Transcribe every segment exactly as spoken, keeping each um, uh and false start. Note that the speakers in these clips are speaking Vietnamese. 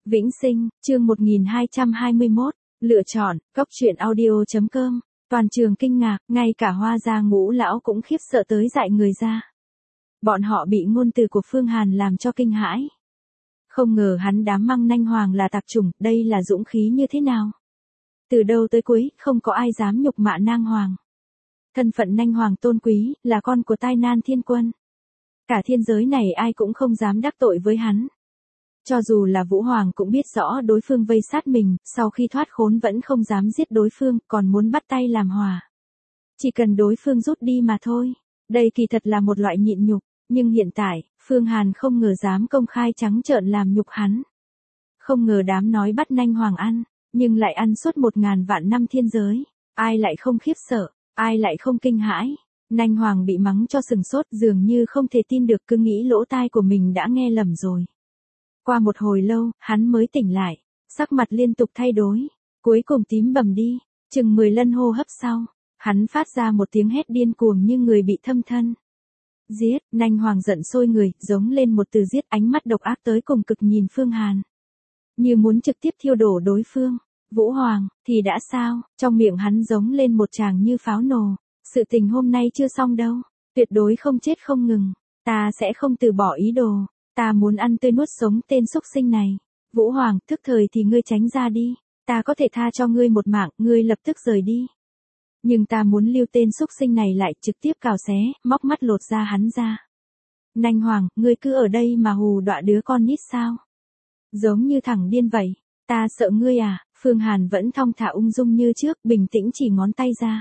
Vĩnh Sinh, chương một nghìn hai trăm hai mươi mốt, lựa chọn, cốc truyện audio.com, toàn trường kinh ngạc, ngay cả Hoa gia Ngũ lão cũng khiếp sợ tới dại người ra. Bọn họ bị ngôn từ của Phương Hàn làm cho kinh hãi. Không ngờ hắn dám măng Nanh Hoàng là tạp chủng, đây là dũng khí như thế nào? Từ đầu tới cuối, không có ai dám nhục mạ Nang Hoàng. Thân phận Nanh Hoàng tôn quý, là con của Tai Nan Thiên Quân. Cả thiên giới này ai cũng không dám đắc tội với hắn. Cho dù là Vũ Hoàng cũng biết rõ đối phương vây sát mình, sau khi thoát khốn vẫn không dám giết đối phương, còn muốn bắt tay làm hòa. Chỉ cần đối phương rút đi mà thôi. Đây kỳ thật là một loại nhịn nhục, nhưng hiện tại, Phương Hàn không ngờ dám công khai trắng trợn làm nhục hắn. Không ngờ đám nói bắt Nanh Hoàng ăn, nhưng lại ăn suốt một ngàn vạn năm thiên giới. Ai lại không khiếp sợ, ai lại không kinh hãi. Nanh Hoàng bị mắng cho sừng sốt, dường như không thể tin được, cứ nghĩ lỗ tai của mình đã nghe lầm rồi. Qua một hồi lâu, hắn mới tỉnh lại, sắc mặt liên tục thay đổi, cuối cùng tím bầm đi, chừng mười lần hô hấp sau, hắn phát ra một tiếng hét điên cuồng như người bị thâm thân. Giết, Nanh Hoàng giận sôi người, giống lên một từ giết, ánh mắt độc ác tới cùng cực nhìn Phương Hàn. Như muốn trực tiếp thiêu đổ đối phương. Vũ Hoàng, thì đã sao, trong miệng hắn giống lên một tràng như pháo nổ. Sự tình hôm nay chưa xong đâu, tuyệt đối không chết không ngừng, ta sẽ không từ bỏ ý đồ. Ta muốn ăn tươi nuốt sống tên xúc sinh này. Vũ Hoàng, thức thời thì ngươi tránh ra đi. Ta có thể tha cho ngươi một mạng, ngươi lập tức rời đi. Nhưng ta muốn lưu tên xúc sinh này lại, trực tiếp cào xé, móc mắt lột da hắn ra. Nanh Hoàng, ngươi cứ ở đây mà hù dọa đứa con nít sao? Giống như thằng điên vậy. Ta sợ ngươi à? Phương Hàn vẫn thong thả ung dung như trước, bình tĩnh chỉ ngón tay ra.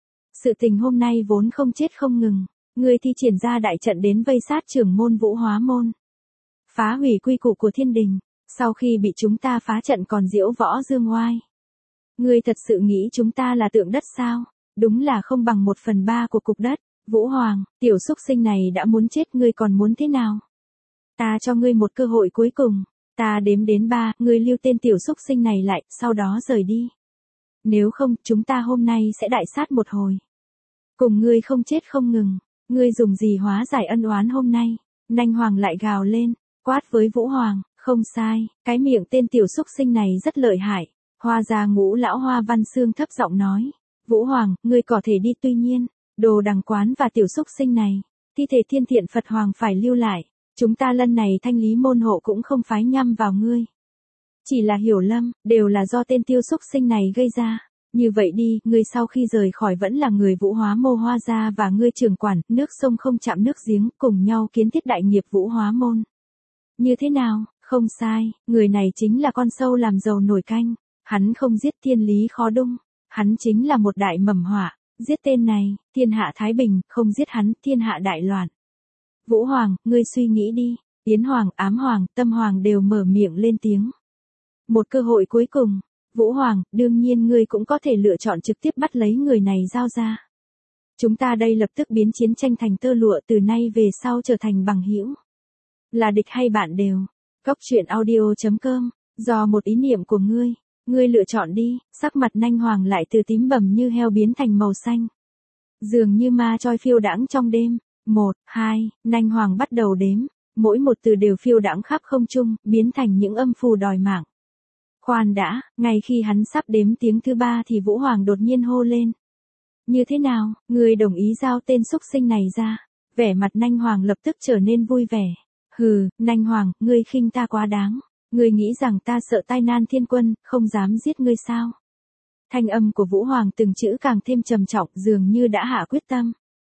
Sự tình hôm nay vốn không chết không ngừng. Ngươi thi triển ra đại trận đến vây sát trưởng môn Vũ Hóa Môn. Phá hủy quy củ của thiên đình, sau khi bị chúng ta phá trận còn diễu võ dương oai. Ngươi thật sự nghĩ chúng ta là tượng đất sao? Đúng là không bằng một phần ba của cục đất. Vũ Hoàng, tiểu xúc sinh này đã muốn chết, ngươi còn muốn thế nào? Ta cho ngươi một cơ hội cuối cùng. Ta đếm đến ba, ngươi lưu tên tiểu xúc sinh này lại, sau đó rời đi. Nếu không, chúng ta hôm nay sẽ đại sát một hồi. Cùng ngươi không chết không ngừng. Ngươi dùng gì hóa giải ân oán hôm nay? Nanh Hoàng lại gào lên. Quát với Vũ Hoàng, không sai, cái miệng tên tiểu xúc sinh này rất lợi hại. Hoa gia Ngũ lão Hoa Văn Xương thấp giọng nói, Vũ Hoàng, ngươi có thể đi, tuy nhiên, đồ đằng quán và tiểu xúc sinh này, thi thể Thiên Thiện Phật Hoàng phải lưu lại. Chúng ta lần này thanh lý môn hộ cũng không phái nhắm vào ngươi. Chỉ là hiểu lầm, đều là do tên tiêu xúc sinh này gây ra. Như vậy đi, ngươi sau khi rời khỏi vẫn là người Vũ Hóa Mô Hoa gia và ngươi trưởng quản, nước sông không chạm nước giếng, cùng nhau kiến thiết đại nghiệp Vũ Hóa Môn. Như thế nào? Không sai, người này chính là con sâu làm dầu nổi canh. Hắn không giết thiên lý khó đung. Hắn chính là một đại mầm họa. Giết tên này, thiên hạ thái bình, không giết hắn, thiên hạ đại loạn. Vũ Hoàng, ngươi suy nghĩ đi. Yến Hoàng, Ám Hoàng, Tâm Hoàng đều mở miệng lên tiếng. Một cơ hội cuối cùng. Vũ Hoàng, đương nhiên ngươi cũng có thể lựa chọn trực tiếp bắt lấy người này giao ra. Chúng ta đây lập tức biến chiến tranh thành tơ lụa, từ nay về sau trở thành bằng hữu. Là địch hay bạn đều. Cốc truyện audio.com, do một ý niệm của ngươi, ngươi lựa chọn đi. Sắc mặt Nanh Hoàng lại từ tím bầm như heo biến thành màu xanh. Dường như ma choi phiêu đãng trong đêm. Một, hai, Nanh Hoàng bắt đầu đếm. Mỗi một từ đều phiêu đãng khắp không trung, biến thành những âm phù đòi mạng. Khoan đã, ngay khi hắn sắp đếm tiếng thứ ba thì Vũ Hoàng đột nhiên hô lên. Như thế nào, ngươi đồng ý giao tên xúc sinh này ra? Vẻ mặt Nanh Hoàng lập tức trở nên vui vẻ. Hừ, Nanh Hoàng, ngươi khinh ta quá đáng. Ngươi nghĩ rằng ta sợ Tai Nan Thiên Quân, không dám giết ngươi sao? Thanh âm của Vũ Hoàng từng chữ càng thêm trầm trọng, dường như đã hạ quyết tâm.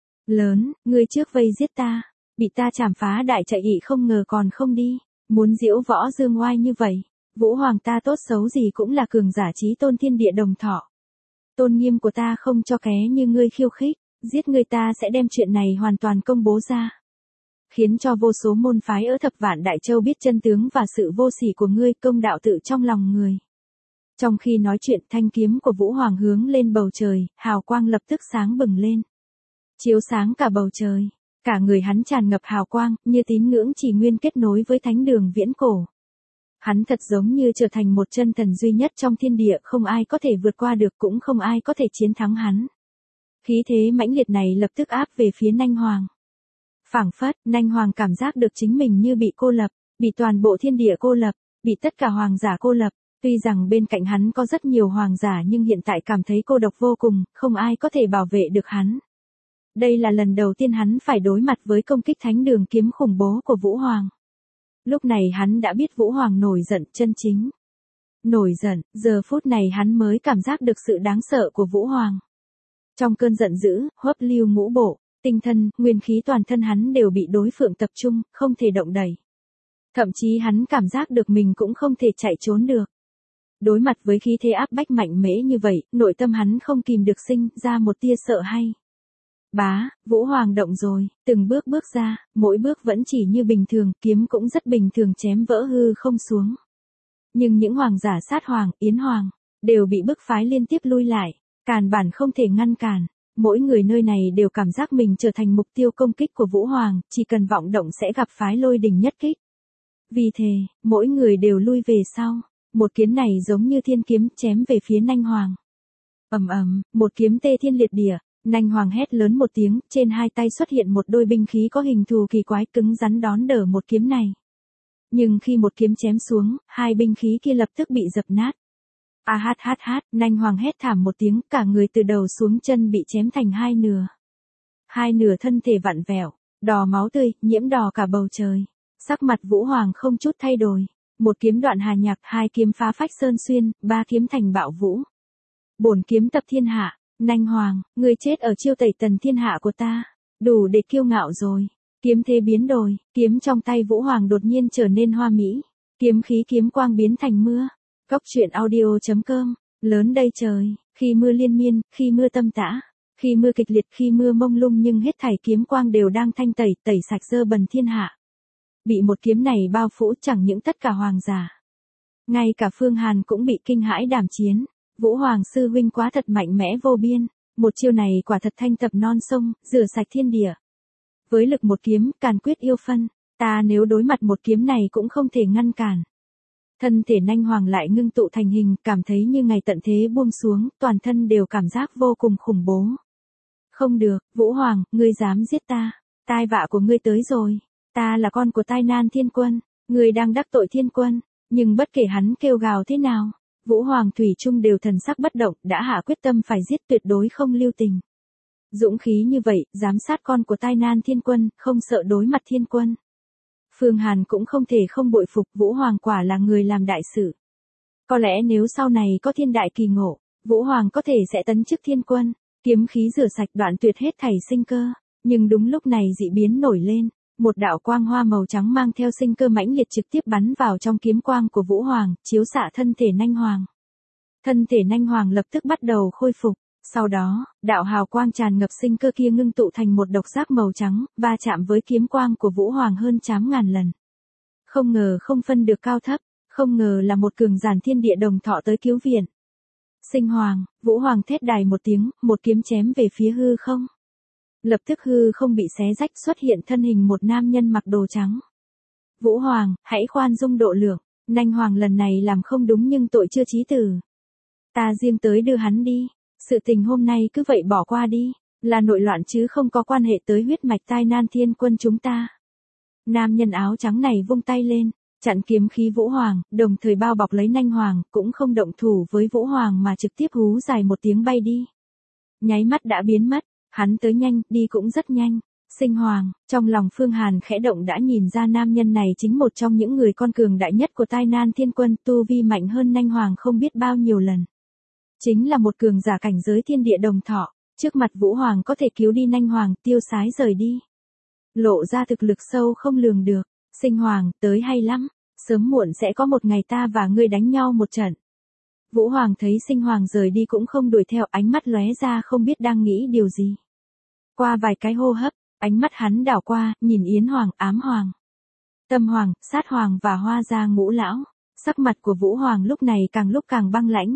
Lớn, ngươi trước vây giết ta, bị ta chảm phá đại chạy ị không ngờ còn không đi, muốn diễu võ dương oai như vậy. Vũ Hoàng, ta tốt xấu gì cũng là cường giả chí tôn thiên địa đồng thọ. Tôn nghiêm của ta không cho ké như ngươi khiêu khích, giết ngươi ta sẽ đem chuyện này hoàn toàn công bố ra. Khiến cho vô số môn phái ở thập vạn Đại Châu biết chân tướng và sự vô sỉ của ngươi, công đạo tự trong lòng người. Trong khi nói chuyện, thanh kiếm của Vũ Hoàng hướng lên bầu trời, hào quang lập tức sáng bừng lên. Chiếu sáng cả bầu trời, cả người hắn tràn ngập hào quang, như tín ngưỡng chỉ nguyên kết nối với thánh đường viễn cổ. Hắn thật giống như trở thành một chân thần duy nhất trong thiên địa, không ai có thể vượt qua được, cũng không ai có thể chiến thắng hắn. Khí thế mãnh liệt này lập tức áp về phía Nanh Hoàng. Phảng phất, Nanh Hoàng cảm giác được chính mình như bị cô lập, bị toàn bộ thiên địa cô lập, bị tất cả hoàng giả cô lập. Tuy rằng bên cạnh hắn có rất nhiều hoàng giả nhưng hiện tại cảm thấy cô độc vô cùng, không ai có thể bảo vệ được hắn. Đây là lần đầu tiên hắn phải đối mặt với công kích thánh đường kiếm khủng bố của Vũ Hoàng. Lúc này hắn đã biết Vũ Hoàng nổi giận chân chính. Nổi giận, giờ phút này hắn mới cảm giác được sự đáng sợ của Vũ Hoàng. Trong cơn giận dữ, Huấp Lưu ngũ bộ, tinh thần, nguyên khí toàn thân hắn đều bị đối phương tập trung, không thể động đậy. Thậm chí hắn cảm giác được mình cũng không thể chạy trốn được. Đối mặt với khí thế áp bách mạnh mẽ như vậy, nội tâm hắn không kìm được sinh ra một tia sợ hay. Bá, Vũ Hoàng động rồi, từng bước bước ra, mỗi bước vẫn chỉ như bình thường, kiếm cũng rất bình thường chém vỡ hư không xuống. Nhưng những hoàng giả sát hoàng, yến hoàng, đều bị bức phái liên tiếp lui lại, càn bản không thể ngăn cản. Mỗi người nơi này đều cảm giác mình trở thành mục tiêu công kích của Vũ Hoàng, chỉ cần vọng động sẽ gặp phái lôi đình nhất kích. Vì thế, mỗi người đều lui về sau. Một kiếm này giống như thiên kiếm chém về phía Nanh Hoàng. Ầm ầm, một kiếm tê thiên liệt địa, Nanh Hoàng hét lớn một tiếng, trên hai tay xuất hiện một đôi binh khí có hình thù kỳ quái cứng rắn đón đỡ một kiếm này. Nhưng khi một kiếm chém xuống, hai binh khí kia lập tức bị dập nát. A hát hát hát, Nanh Hoàng hét thảm một tiếng, cả người từ đầu xuống chân bị chém thành hai nửa. Hai nửa thân thể vặn vẹo, đỏ máu tươi, nhiễm đỏ cả bầu trời. Sắc mặt Vũ Hoàng không chút thay đổi. Một kiếm đoạn hà nhạc, hai kiếm phá phách sơn xuyên, ba kiếm thành bạo vũ. Bổn kiếm tập thiên hạ, Nanh Hoàng, ngươi chết ở chiêu tẩy tần thiên hạ của ta, đủ để kiêu ngạo rồi. Kiếm thế biến đổi, kiếm trong tay Vũ Hoàng đột nhiên trở nên hoa mỹ, kiếm khí kiếm quang biến thành mưa. Cốc truyện audio chấm com, lớn đây trời, khi mưa liên miên, khi mưa tâm tã, khi mưa kịch liệt, khi mưa mông lung nhưng hết thảy kiếm quang đều đang thanh tẩy, tẩy sạch dơ bẩn thiên hạ. Bị một kiếm này bao phủ chẳng những tất cả hoàng giả. Ngay cả Phương Hàn cũng bị kinh hãi đảm chiến. Vũ Hoàng sư huynh quá thật mạnh mẽ vô biên. Một chiêu này quả thật thanh tập non sông, rửa sạch thiên địa. Với lực một kiếm, càn quyết yêu phân. Ta nếu đối mặt một kiếm này cũng không thể ngăn cản. Thân thể Nanh Hoàng lại ngưng tụ thành hình, cảm thấy như ngày tận thế buông xuống, toàn thân đều cảm giác vô cùng khủng bố. Không được, Vũ Hoàng, ngươi dám giết ta. Tai vạ của ngươi tới rồi. Ta là con của tai nan thiên quân, người đang đắc tội thiên quân, nhưng bất kể hắn kêu gào thế nào, Vũ Hoàng thủy chung đều thần sắc bất động, đã hạ quyết tâm phải giết tuyệt đối không lưu tình. Dũng khí như vậy, giám sát con của tai nan thiên quân, không sợ đối mặt thiên quân. Phương Hàn cũng không thể không bội phục Vũ Hoàng quả là người làm đại sự. Có lẽ nếu sau này có thiên đại kỳ ngộ, Vũ Hoàng có thể sẽ tấn chức thiên quân, kiếm khí rửa sạch đoạn tuyệt hết thảy sinh cơ, nhưng đúng lúc này dị biến nổi lên. Một đạo quang hoa màu trắng mang theo sinh cơ mãnh liệt trực tiếp bắn vào trong kiếm quang của Vũ Hoàng, chiếu xạ thân thể Nanh Hoàng. Thân thể Nanh Hoàng lập tức bắt đầu khôi phục, sau đó, đạo hào quang tràn ngập sinh cơ kia ngưng tụ thành một độc giác màu trắng, va chạm với kiếm quang của Vũ Hoàng hơn trăm ngàn lần. Không ngờ không phân được cao thấp, không ngờ là một cường giản thiên địa đồng thọ tới cứu viện. Sinh Hoàng, Vũ Hoàng thét đài một tiếng, một kiếm chém về phía hư không. Lập tức hư không bị xé rách xuất hiện thân hình một nam nhân mặc đồ trắng. Vũ Hoàng, hãy khoan dung độ lượng, Nanh Hoàng lần này làm không đúng nhưng tội chưa chí tử. Ta riêng tới đưa hắn đi, sự tình hôm nay cứ vậy bỏ qua đi, là nội loạn chứ không có quan hệ tới huyết mạch tai nan thiên quân chúng ta. Nam nhân áo trắng này vung tay lên, chặn kiếm khí Vũ Hoàng, đồng thời bao bọc lấy Nanh Hoàng, cũng không động thủ với Vũ Hoàng mà trực tiếp hú dài một tiếng bay đi. Nháy mắt đã biến mất. Hắn tới nhanh, đi cũng rất nhanh. Sinh Hoàng, trong lòng Phương Hàn khẽ động đã nhìn ra nam nhân này chính một trong những người con cường đại nhất của tai nan thiên quân, tu vi mạnh hơn Nanh Hoàng không biết bao nhiêu lần. Chính là một cường giả cảnh giới thiên địa đồng thọ, trước mặt Vũ Hoàng có thể cứu đi Nanh Hoàng, tiêu sái rời đi. Lộ ra thực lực sâu không lường được. Sinh Hoàng, tới hay lắm, sớm muộn sẽ có một ngày ta và ngươi đánh nhau một trận. Vũ Hoàng thấy Sinh Hoàng rời đi cũng không đuổi theo, ánh mắt lóe ra không biết đang nghĩ điều gì. Qua vài cái hô hấp, ánh mắt hắn đảo qua, nhìn Yến Hoàng, Ám Hoàng, Tâm Hoàng, Sát Hoàng và Hoa Gia Ngũ Lão. Sắc mặt của Vũ Hoàng lúc này càng lúc càng băng lãnh.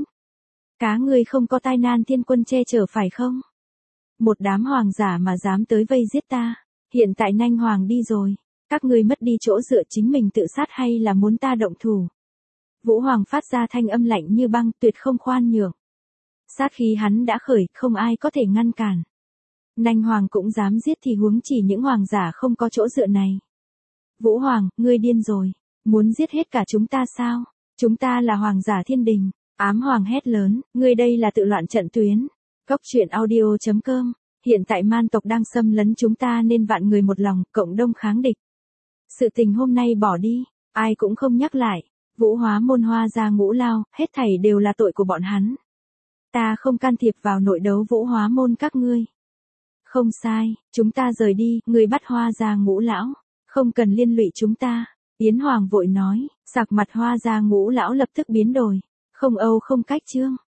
Cá ngươi không có tai nan thiên quân che chở phải không? Một đám hoàng giả mà dám tới vây giết ta. Hiện tại Nanh Hoàng đi rồi. Các ngươi mất đi chỗ dựa chính mình tự sát hay là muốn ta động thủ? Vũ Hoàng phát ra thanh âm lạnh như băng, tuyệt không khoan nhượng. Sát khí hắn đã khởi, không ai có thể ngăn cản. Nanh Hoàng cũng dám giết thì huống chỉ những hoàng giả không có chỗ dựa này. Vũ Hoàng, ngươi điên rồi. Muốn giết hết cả chúng ta sao? Chúng ta là hoàng giả thiên đình. Ám hoàng hét lớn, ngươi đây là tự loạn trận tuyến. Cốc truyện audio chấm com. Hiện tại man tộc đang xâm lấn chúng ta nên vạn người một lòng, cộng đông kháng địch. Sự tình hôm nay bỏ đi, ai cũng không nhắc lại. Vũ Hóa Môn Hoa Gia Ngũ Lao, hết thảy đều là tội của bọn hắn. Ta không can thiệp vào nội đấu Vũ Hóa Môn các ngươi. Không sai, chúng ta rời đi, người bắt Hoa Gia Ngũ Lão. Không cần liên lụy chúng ta. Yến Hoàng vội nói, sắc mặt Hoa Gia Ngũ Lão lập tức biến đổi. Không âu không cách chương.